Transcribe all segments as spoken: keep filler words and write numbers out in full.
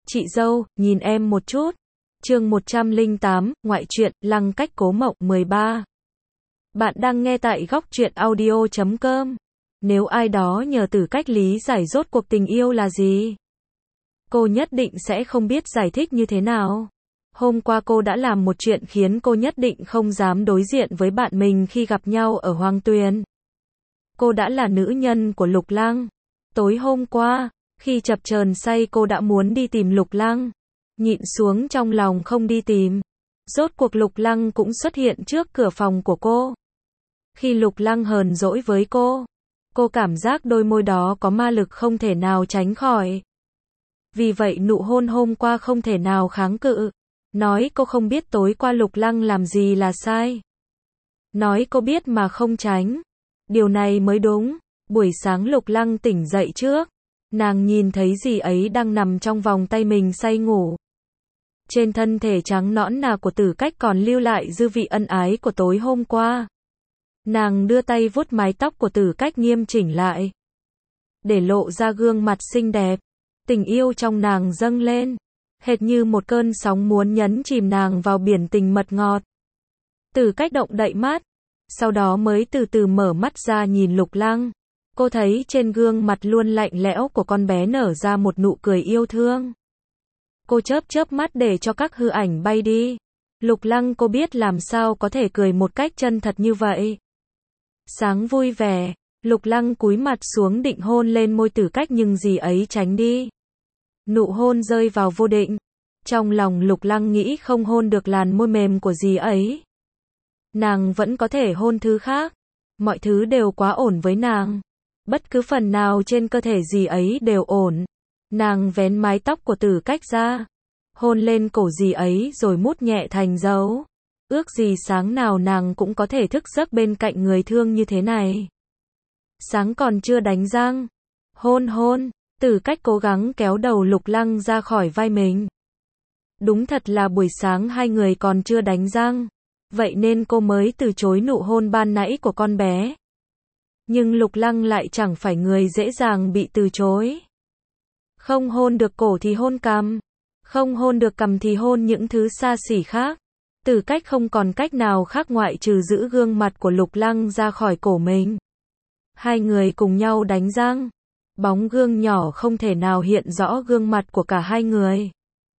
Chị dâu, nhìn em một chút. Chương một trăm lẻ tám, ngoại truyện, Lăng cách cố mộng mười ba. Bạn đang nghe tại góc truyện audio chấm com. Nếu ai đó nhờ Tử Cách lý giải rốt cuộc tình yêu là gì, cô nhất định sẽ không biết giải thích như thế nào. Hôm qua cô đã làm một chuyện khiến cô nhất định không dám đối diện với bạn mình khi gặp nhau ở Hoàng Tuyền. Cô đã là nữ nhân của Lục Lăng. Tối hôm qua, khi chập chờn say cô đã muốn đi tìm Lục Lăng. Nhịn xuống trong lòng không đi tìm. Rốt cuộc Lục Lăng cũng xuất hiện trước cửa phòng của cô. Khi Lục Lăng hờn dỗi với cô, cô cảm giác đôi môi đó có ma lực không thể nào tránh khỏi. Vì vậy nụ hôn hôm qua không thể nào kháng cự. Nói cô không biết tối qua Lục Lăng làm gì là sai. Nói cô biết mà không tránh. Điều này mới đúng. Buổi sáng Lục Lăng tỉnh dậy trước. Nàng nhìn thấy dì ấy đang nằm trong vòng tay mình say ngủ. Trên thân thể trắng nõn nà của Tử Cách còn lưu lại dư vị ân ái của tối hôm qua. Nàng đưa tay vuốt mái tóc của Tử Cách nghiêm chỉnh lại, để lộ ra gương mặt xinh đẹp. Tình yêu trong nàng dâng lên, hệt như một cơn sóng muốn nhấn chìm nàng vào biển tình mật ngọt. Tử Cách động đậy mắt, sau đó mới từ từ mở mắt ra nhìn Lục Lăng. Cô thấy trên gương mặt luôn lạnh lẽo của con bé nở ra một nụ cười yêu thương. Cô chớp chớp mắt để cho các hư ảnh bay đi. Lục Lăng cô biết làm sao có thể cười một cách chân thật như vậy. Sáng vui vẻ, Lục Lăng cúi mặt xuống định hôn lên môi Tử Cách nhưng dì ấy tránh đi. Nụ hôn rơi vào vô định. Trong lòng Lục Lăng nghĩ không hôn được làn môi mềm của dì ấy, nàng vẫn có thể hôn thứ khác. Mọi thứ đều quá ổn với nàng. Bất cứ phần nào trên cơ thể dì ấy đều ổn. Nàng vén mái tóc của Tử Cách ra, hôn lên cổ dì ấy rồi mút nhẹ thành dấu. Ước gì sáng nào nàng cũng có thể thức giấc bên cạnh người thương như thế này. Sáng còn chưa đánh răng. Hôn hôn, Tử Cách cố gắng kéo đầu Lục Lăng ra khỏi vai mình. Đúng thật là buổi sáng hai người còn chưa đánh răng. Vậy nên cô mới từ chối nụ hôn ban nãy của con bé. Nhưng Lục Lăng lại chẳng phải người dễ dàng bị từ chối. Không hôn được cổ thì hôn cằm. Không hôn được cằm thì hôn những thứ xa xỉ khác. Tử Cách không còn cách nào khác ngoại trừ giữ gương mặt của Lục Lăng ra khỏi cổ mình. Hai người cùng nhau đánh răng. Bóng gương nhỏ không thể nào hiện rõ gương mặt của cả hai người.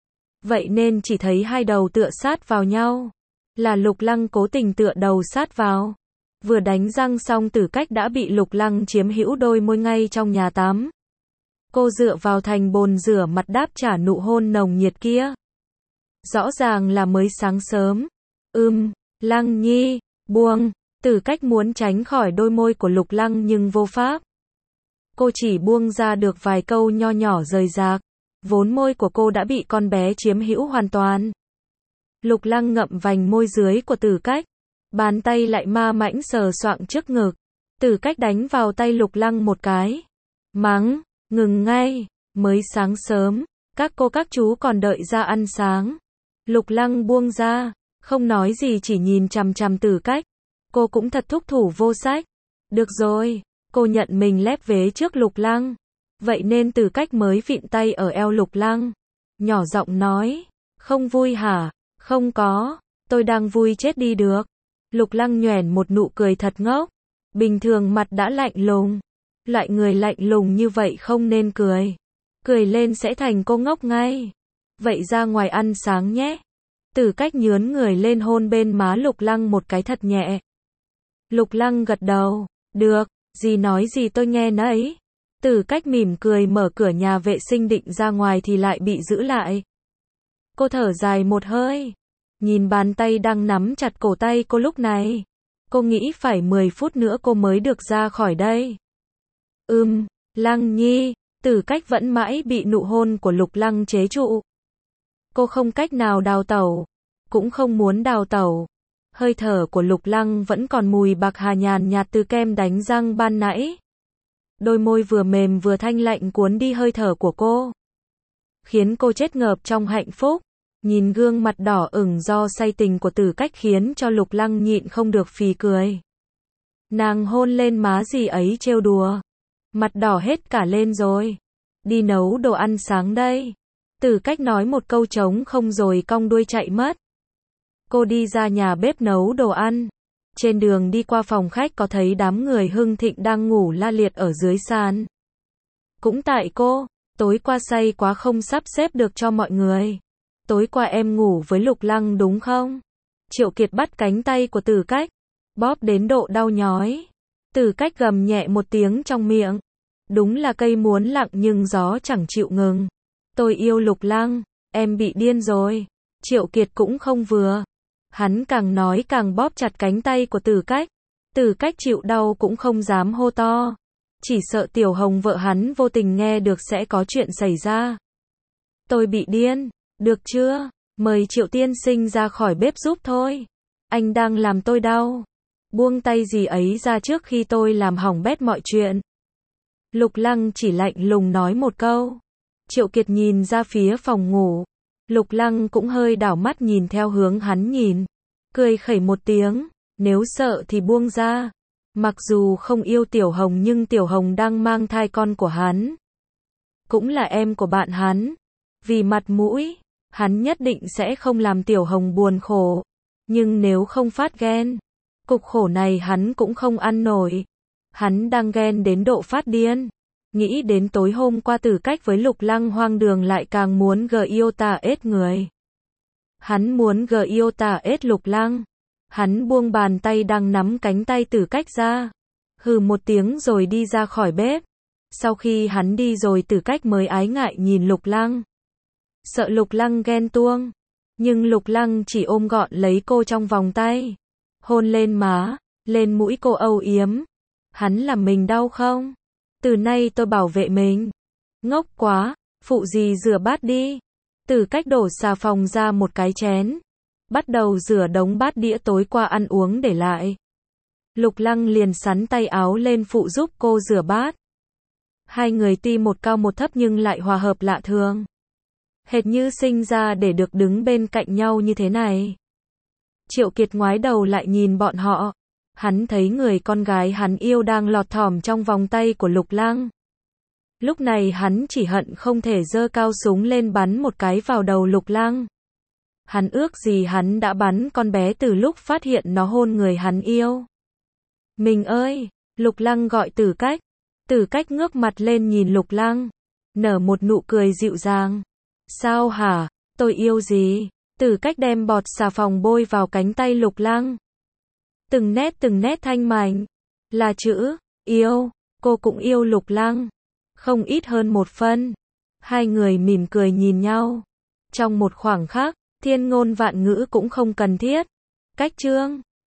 Vậy nên chỉ thấy hai đầu tựa sát vào nhau. Là Lục Lăng cố tình tựa đầu sát vào. Vừa đánh răng xong Tử Cách đã bị Lục Lăng chiếm hữu đôi môi ngay trong nhà tắm. Cô dựa vào thành bồn rửa mặt đáp trả nụ hôn nồng nhiệt kia. Rõ ràng là mới sáng sớm. Ưm, Lăng Nhi, buông. Tử Cách muốn tránh khỏi đôi môi của Lục Lăng nhưng vô pháp. Cô chỉ buông ra được vài câu nho nhỏ rời rạc. Vốn môi của cô đã bị con bé chiếm hữu hoàn toàn. Lục Lăng ngậm vành môi dưới của Tử Cách. Bàn tay lại ma mãnh sờ soạng trước ngực. Tử Cách đánh vào tay Lục Lăng một cái. Mắng, ngừng ngay, mới sáng sớm, các cô các chú còn đợi ra ăn sáng. Lục Lăng buông ra, không nói gì chỉ nhìn chằm chằm Tử Cách. Cô cũng thật thúc thủ vô sách. Được rồi, cô nhận mình lép vế trước Lục Lăng. Vậy nên Tử Cách mới vịn tay ở eo Lục Lăng. Nhỏ giọng nói, không vui hả? Không có, tôi đang vui chết đi được. Lục Lăng nhoẻn một nụ cười thật ngốc. Bình thường mặt đã lạnh lùng. Loại người lạnh lùng như vậy không nên cười. Cười lên sẽ thành cô ngốc ngay. Vậy ra ngoài ăn sáng nhé. Tử Cách nhướn người lên hôn bên má Lục Lăng một cái thật nhẹ. Lục Lăng gật đầu. Được, dì nói gì tôi nghe nấy. Tử Cách mỉm cười mở cửa nhà vệ sinh định ra ngoài thì lại bị giữ lại. Cô thở dài một hơi. Nhìn bàn tay đang nắm chặt cổ tay cô lúc này. Cô nghĩ phải mười phút nữa cô mới được ra khỏi đây. Ừm, Lăng Nhi. Tử Cách vẫn mãi bị nụ hôn của Lục Lăng chế trụ. Cô không cách nào đào tẩu. Cũng không muốn đào tẩu. Hơi thở của Lục Lăng vẫn còn mùi bạc hà nhàn nhạt từ kem đánh răng ban nãy. Đôi môi vừa mềm vừa thanh lạnh cuốn đi hơi thở của cô. Khiến cô chết ngợp trong hạnh phúc. Nhìn gương mặt đỏ ửng do say tình của Tử Cách khiến cho Lục Lăng nhịn không được phì cười. Nàng hôn lên má dì ấy trêu đùa. Mặt đỏ hết cả lên rồi. Đi nấu đồ ăn sáng đây. Từ Cách nói một câu trống không rồi cong đuôi chạy mất. Cô đi ra nhà bếp nấu đồ ăn. Trên đường đi qua phòng khách có thấy đám người Hưng Thịnh đang ngủ la liệt ở dưới sàn. Cũng tại cô, tối qua say quá không sắp xếp được cho mọi người. Tối qua em ngủ với Lục Lăng đúng không? Triệu Kiệt bắt cánh tay của Từ Cách, bóp đến độ đau nhói. Từ Cách gầm nhẹ một tiếng trong miệng. Đúng là cây muốn lặng nhưng gió chẳng chịu ngừng. Tôi yêu Lục Lăng, em bị điên rồi. Triệu Kiệt cũng không vừa. Hắn càng nói càng bóp chặt cánh tay của Từ Cách. Từ Cách chịu đau cũng không dám hô to. Chỉ sợ Tiểu Hồng vợ hắn vô tình nghe được sẽ có chuyện xảy ra. Tôi bị điên, được chưa? Mời Triệu tiên sinh ra khỏi bếp giúp thôi. Anh đang làm tôi đau. Buông tay gì ấy ra trước khi tôi làm hỏng bét mọi chuyện. Lục Lăng chỉ lạnh lùng nói một câu. Triệu Kiệt nhìn ra phía phòng ngủ. Lục Lăng cũng hơi đảo mắt nhìn theo hướng hắn nhìn. Cười khẩy một tiếng. Nếu sợ thì buông ra. Mặc dù không yêu Tiểu Hồng nhưng Tiểu Hồng đang mang thai con của hắn. Cũng là em của bạn hắn. Vì mặt mũi, hắn nhất định sẽ không làm Tiểu Hồng buồn khổ. Nhưng nếu không phát ghen, cục khổ này hắn cũng không ăn nổi. Hắn đang ghen đến độ phát điên. Nghĩ đến tối hôm qua Từ Cách với Lục Lăng hoang đường lại càng muốn gờ yêu tà ết người. Hắn muốn gờ yêu tà ết Lục Lăng. Hắn buông bàn tay đang nắm cánh tay Từ Cách ra. Hừ một tiếng rồi đi ra khỏi bếp. Sau khi hắn đi rồi Từ Cách mới ái ngại nhìn Lục Lăng. Sợ Lục Lăng ghen tuông. Nhưng Lục Lăng chỉ ôm gọn lấy cô trong vòng tay. Hôn lên má, lên mũi cô âu yếm. Hắn làm mình đau không? Từ nay tôi bảo vệ mình. Ngốc quá, phụ gì rửa bát đi. Từ Cách đổ xà phòng ra một cái chén. Bắt đầu rửa đống bát đĩa tối qua ăn uống để lại. Lục Lăng liền sắn tay áo lên phụ giúp cô rửa bát. Hai người tuy một cao một thấp nhưng lại hòa hợp lạ thường. Hệt như sinh ra để được đứng bên cạnh nhau như thế này. Triệu Kiệt ngoái đầu lại nhìn bọn họ. Hắn thấy người con gái hắn yêu đang lọt thỏm trong vòng tay của Lục Lăng. Lúc này hắn chỉ hận không thể giơ cao súng lên bắn một cái vào đầu Lục Lăng. Hắn ước gì hắn đã bắn con bé từ lúc phát hiện nó hôn người hắn yêu. Mình ơi, Lục Lăng gọi Từ Cách. Từ Cách ngước mặt lên nhìn Lục Lăng, nở một nụ cười dịu dàng. Sao hả, tôi yêu gì? Từ Cách đem bọt xà phòng bôi vào cánh tay Lục Lăng. Từng nét từng nét thanh mảnh, là chữ, yêu, cô cũng yêu Lục Lăng. Không ít hơn một phân. Hai người mỉm cười nhìn nhau. Trong một khoảng khắc, thiên ngôn vạn ngữ cũng không cần thiết. Cách chương